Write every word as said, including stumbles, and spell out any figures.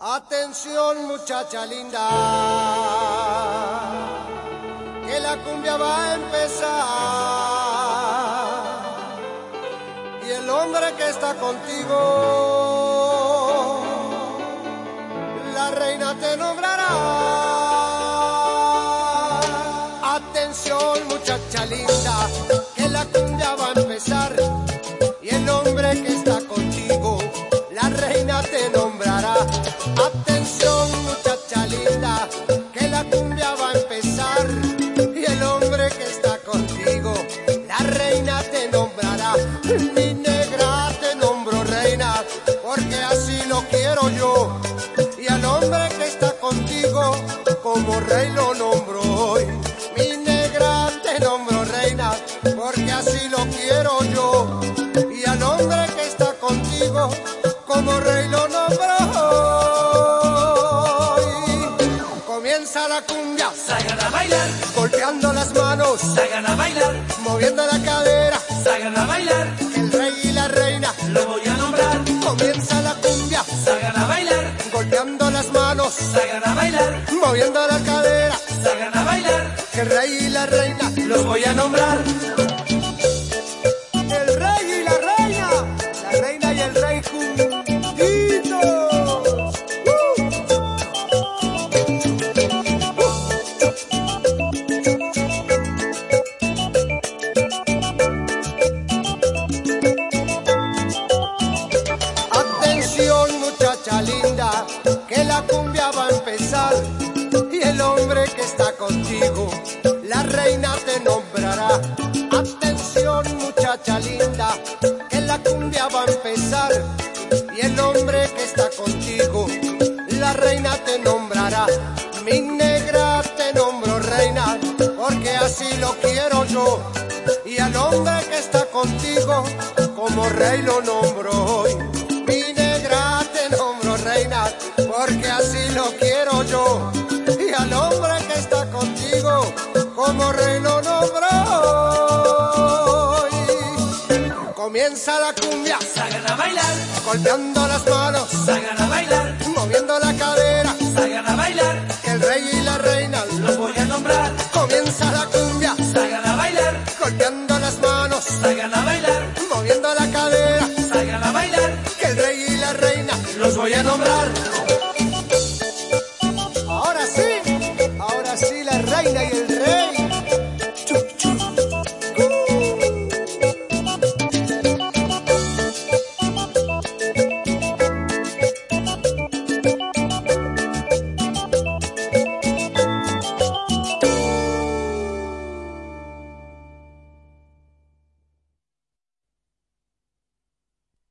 Atención muchacha linda, que la cumbia va a empezar y el hombre que está contigo, la reina te nombrará. Atención muchacha linda, que la cumbia va a empezar y el hombre que está contigo, la reina te nombrará. Atención muchacha linda, que la cumbia va a empezar y el hombre que está contigo, la reina te nombrará. Mi negra te nombro reina, porque así lo quiero yo, y al hombre que está contigo, como rey lo nombro hoy. Mi negra te nombro reina, porque así lo quiero yo, y al hombre que está contigo, como rey lo nombro hoy. Comienza la cumbia, salgan a bailar, golpeando las manos, salgan a bailar, moviendo la cadera, salgan a bailar, el rey y la reina lo voy a nombrar. Comienza la cumbia, salgan a bailar, golpeando las manos, salgan a bailar, moviendo la cadera, salgan a bailar, el rey y la reina los voy a nombrar. El rey y la reina, la reina y el rey juntitos. Atención muchacha linda, que la cumbia va a empezar y el hombre que está contigo, la reina te nombrará. Atención muchacha linda, que la cumbia va a empezar y el hombre que está contigo, la reina te nombrará. Mi negra te nombro reina, porque así lo quiero yo, y al hombre que está contigo, como rey lo nombro hoy. Mi negra te nombro reina, porque así lo quiero yo, y al hombre que está contigo, como rey lo nombro hoy. Comienza la cumbia, Salgan a bailar, golpeando las manos, salgan a bailar,